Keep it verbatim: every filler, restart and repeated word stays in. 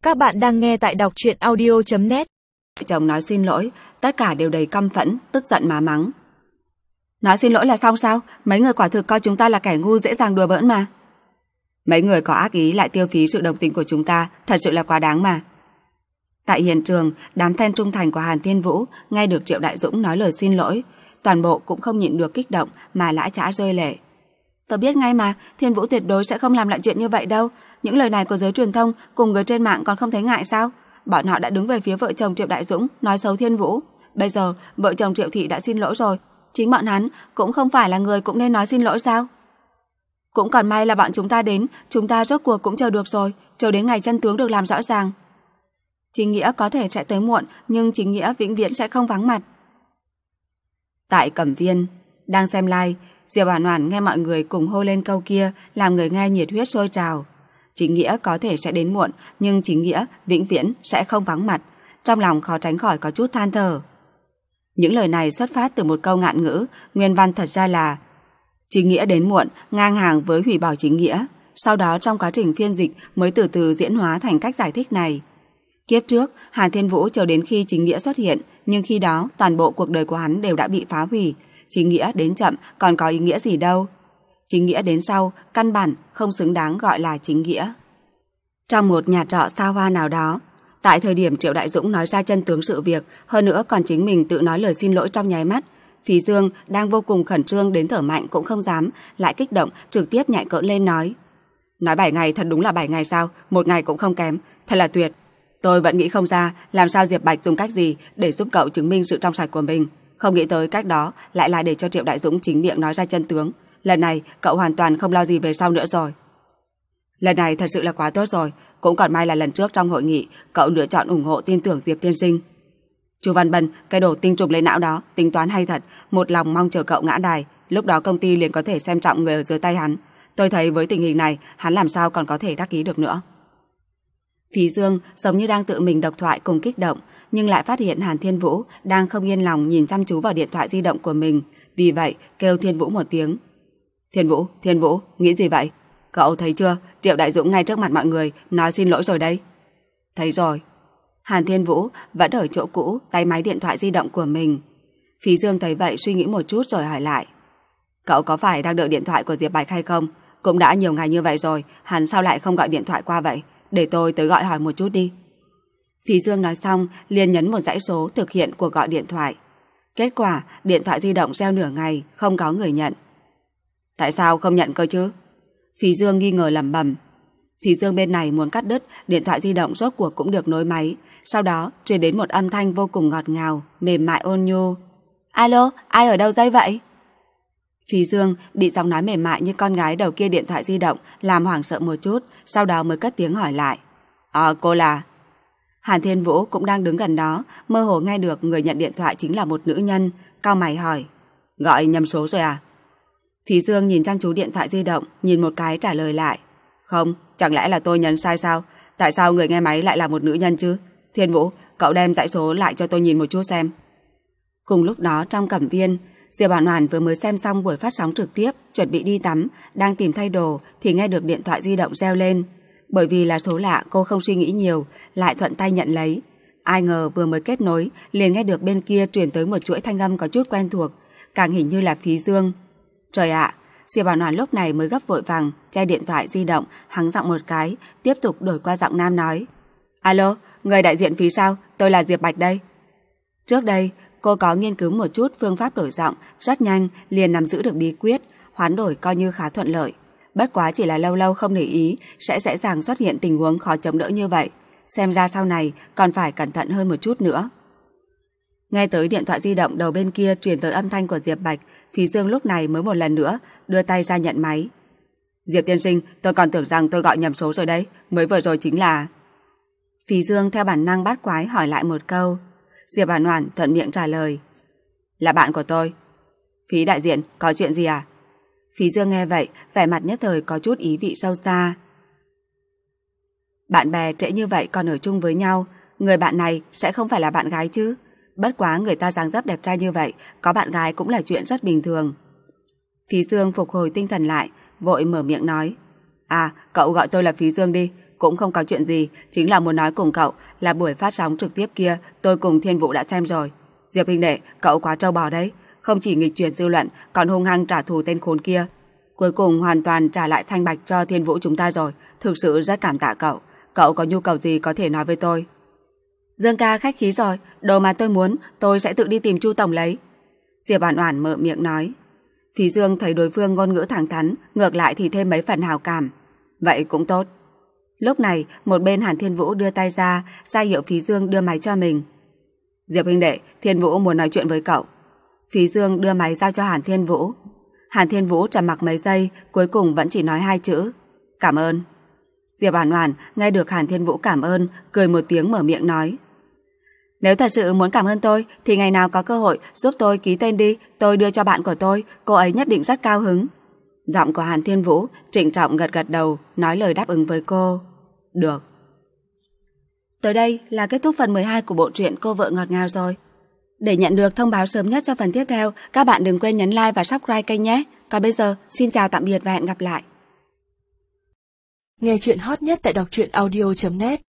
Các bạn đang nghe tại đọc truyện audio chấm net. Chồng nói xin lỗi, tất cả đều đầy căm phẫn, tức giận mà mắng. Nói xin lỗi là xong sao? Mấy người quả thực coi chúng ta là kẻ ngu dễ dàng đùa bỡn mà. Mấy người có ác ý lại tiêu phí sự đồng tình của chúng ta, thật sự là quá đáng mà. Tại hiện trường, đám fan trung thành của Hàn Thiên Vũ nghe được Triệu Đại Dũng nói lời xin lỗi, toàn bộ cũng không nhịn được kích động mà lã chã rơi lệ. Tớ biết ngay mà, Thiên Vũ tuyệt đối sẽ không làm lại chuyện như vậy đâu. Những lời này của giới truyền thông cùng người trên mạng còn không thấy ngại sao? Bọn họ đã đứng về phía vợ chồng Triệu Đại Dũng nói xấu Thiên Vũ. Bây giờ vợ chồng Triệu Thị đã xin lỗi rồi, chính bọn hắn cũng không phải là người cũng nên nói xin lỗi sao? Cũng còn may là bọn chúng ta đến, chúng ta rốt cuộc cũng chờ được rồi, chờ đến ngày chân tướng được làm rõ ràng. Chính nghĩa có thể sẽ tới muộn, nhưng chính nghĩa vĩnh viễn sẽ không vắng mặt. Tại Cẩm Viên, đang xem live, Diệp Oản Oản nghe mọi người cùng hô lên câu kia, làm người nghe nhiệt huyết sôi trào. Chính nghĩa có thể sẽ đến muộn, nhưng chính nghĩa vĩnh viễn sẽ không vắng mặt. Trong lòng khó tránh khỏi có chút than thở. Những lời này xuất phát từ một câu ngạn ngữ, nguyên văn thật ra là chính nghĩa đến muộn ngang hàng với hủy bỏ chính nghĩa. Sau đó trong quá trình phiên dịch mới từ từ diễn hóa thành cách giải thích này. Kiếp trước, Hàn Thiên Vũ chờ đến khi chính nghĩa xuất hiện, nhưng khi đó toàn bộ cuộc đời của hắn đều đã bị phá hủy. Chính nghĩa đến chậm còn có ý nghĩa gì đâu. Chính nghĩa đến sau, căn bản không xứng đáng gọi là chính nghĩa. Trong một nhà trọ xa hoa nào đó, tại thời điểm Triệu Đại Dũng nói ra chân tướng sự việc, hơn nữa còn chính mình tự nói lời xin lỗi trong nháy mắt, Phí Dương đang vô cùng khẩn trương đến thở mạnh cũng không dám, lại kích động trực tiếp nhảy cỡn lên nói. Nói bảy ngày thật đúng là bảy ngày sao, một ngày cũng không kém, thật là tuyệt. Tôi vẫn nghĩ không ra làm sao Diệp Bạch dùng cách gì để giúp cậu chứng minh sự trong sạch của mình. Không nghĩ tới cách đó lại là để cho Triệu Đại Dũng chính miệng nói ra chân tướng. Lần này cậu hoàn toàn không lo gì về sau nữa rồi. Lần này thật sự là quá tốt rồi. Cũng còn may là lần trước trong hội nghị cậu lựa chọn ủng hộ tin tưởng Diệp tiên sinh. Chu Văn Bân, cái đồ tinh trùng lấy não đó tính toán hay thật. Một lòng mong chờ cậu ngã đài, lúc đó công ty liền có thể xem trọng người ở dưới tay hắn. Tôi thấy với tình hình này hắn làm sao còn có thể đắc ý được nữa. Phí Dương giống như đang tự mình độc thoại cùng kích động, nhưng lại phát hiện Hàn Thiên Vũ đang không yên lòng nhìn chăm chú vào điện thoại di động của mình, vì vậy kêu Thiên Vũ một tiếng. Thiên Vũ, Thiên Vũ, nghĩ gì vậy? Cậu thấy chưa, Triệu Đại Dũng ngay trước mặt mọi người nói xin lỗi rồi đây. Thấy rồi. Hàn Thiên Vũ vẫn ở chỗ cũ, tay máy điện thoại di động của mình. Phí Dương thấy vậy suy nghĩ một chút rồi hỏi lại. Cậu có phải đang đợi điện thoại của Diệp Bạch hay không? Cũng đã nhiều ngày như vậy rồi, hắn sao lại không gọi điện thoại qua vậy? Để tôi tới gọi hỏi một chút đi. Phí Dương nói xong liền nhấn một dãy số thực hiện cuộc gọi điện thoại. Kết quả điện thoại di động reo nửa ngày không có người nhận. Tại sao không nhận cơ chứ? Phí Dương nghi ngờ lẩm bẩm. Phí Dương bên này muốn cắt đứt, điện thoại di động rốt cuộc cũng được nối máy. Sau đó truyền đến một âm thanh vô cùng ngọt ngào, mềm mại ôn nhu. Alo, ai ở đâu dây vậy? Phí Dương bị giọng nói mềm mại như con gái đầu kia điện thoại di động làm hoảng sợ một chút, sau đó mới cất tiếng hỏi lại. Ờ, cô là... Hàn Thiên Vũ cũng đang đứng gần đó, mơ hồ nghe được người nhận điện thoại chính là một nữ nhân, cau mày hỏi. Gọi nhầm số rồi à? Phí Dương nhìn chăm chú điện thoại di động, nhìn một cái trả lời lại. Không, chẳng lẽ là tôi nhấn sai sao? Tại sao người nghe máy lại là một nữ nhân chứ? Thiên Vũ, cậu đem dãy số lại cho tôi nhìn một chút xem. Cùng lúc đó trong Cẩm Viên, Diệp Oản Oản vừa mới xem xong buổi phát sóng trực tiếp, chuẩn bị đi tắm, đang tìm thay đồ thì nghe được điện thoại di động reo lên. Bởi vì là số lạ, cô không suy nghĩ nhiều, lại thuận tay nhận lấy. Ai ngờ vừa mới kết nối, liền nghe được bên kia truyền tới một chuỗi thanh âm có chút quen thuộc, càng hình như là Phí Dương. Trời ạ, Diệp Oản Oản lúc này mới gấp vội vàng che điện thoại di động, hắng giọng một cái, tiếp tục đổi qua giọng nam nói. Alo, người đại diện Phí sao? Tôi là Diệp Bạch đây. Trước đây, cô có nghiên cứu một chút phương pháp đổi giọng, rất nhanh liền nắm giữ được bí quyết, hoán đổi coi như khá thuận lợi. Bất quá chỉ là lâu lâu không để ý sẽ dễ dàng xuất hiện tình huống khó chống đỡ như vậy. Xem ra sau này còn phải cẩn thận hơn một chút nữa. Nghe tới điện thoại di động đầu bên kia truyền tới âm thanh của Diệp Bạch, Phí Dương lúc này mới một lần nữa đưa tay ra nhận máy. Diệp tiên sinh, tôi còn tưởng rằng tôi gọi nhầm số rồi đấy, mới vừa rồi chính là... Phí Dương theo bản năng bát quái hỏi lại một câu. Diệp Oản Oản thuận miệng trả lời. Là bạn của tôi. Phí đại diện, có chuyện gì à? Phí Dương nghe vậy, vẻ mặt nhất thời có chút ý vị sâu xa. Bạn bè trễ như vậy còn ở chung với nhau, người bạn này sẽ không phải là bạn gái chứ? Bất quá người ta dáng dấp đẹp trai như vậy, có bạn gái cũng là chuyện rất bình thường. Phí Dương phục hồi tinh thần lại, vội mở miệng nói. À, cậu gọi tôi là Phí Dương đi, cũng không có chuyện gì, chính là muốn nói cùng cậu là buổi phát sóng trực tiếp kia tôi cùng Thiên Vũ đã xem rồi. Diệp huynh đệ, cậu quá trâu bò đấy, không chỉ nghịch chuyển dư luận, còn hung hăng trả thù tên khốn kia. Cuối cùng hoàn toàn trả lại thanh bạch cho Thiên Vũ chúng ta rồi, thực sự rất cảm tạ cậu. Cậu có nhu cầu gì có thể nói với tôi. Dương ca khách khí rồi, đồ mà tôi muốn tôi sẽ tự đi tìm Chu tổng lấy. Diệp Oản Oản mở miệng nói. Phí Dương thấy đối phương ngôn ngữ thẳng thắn, ngược lại thì thêm mấy phần hào cảm. Vậy cũng tốt. Lúc này, một bên Hàn Thiên Vũ đưa tay ra, ra hiệu Phí Dương đưa máy cho mình. Diệp huynh đệ, Thiên Vũ muốn nói chuyện với cậu. Phí Dương đưa máy giao cho Hàn Thiên Vũ. Hàn Thiên Vũ trầm mặc mấy giây, cuối cùng vẫn chỉ nói hai chữ. Cảm ơn. Diệp Oản Oản nghe được Hàn Thiên Vũ cảm ơn, cười một tiếng mở miệng nói. Nếu thật sự muốn cảm ơn tôi, thì ngày nào có cơ hội giúp tôi ký tên đi, tôi đưa cho bạn của tôi, cô ấy nhất định rất cao hứng. Giọng của Hàn Thiên Vũ trịnh trọng gật gật đầu, nói lời đáp ứng với cô. Được. Tới đây là kết thúc phần mười hai của bộ truyện Cô vợ ngọt ngào rồi. Để nhận được thông báo sớm nhất cho phần tiếp theo, các bạn đừng quên nhấn like và subscribe kênh nhé. Còn bây giờ, xin chào tạm biệt và hẹn gặp lại. Nghe chuyện hot nhất tại đọc truyện audio chấm net.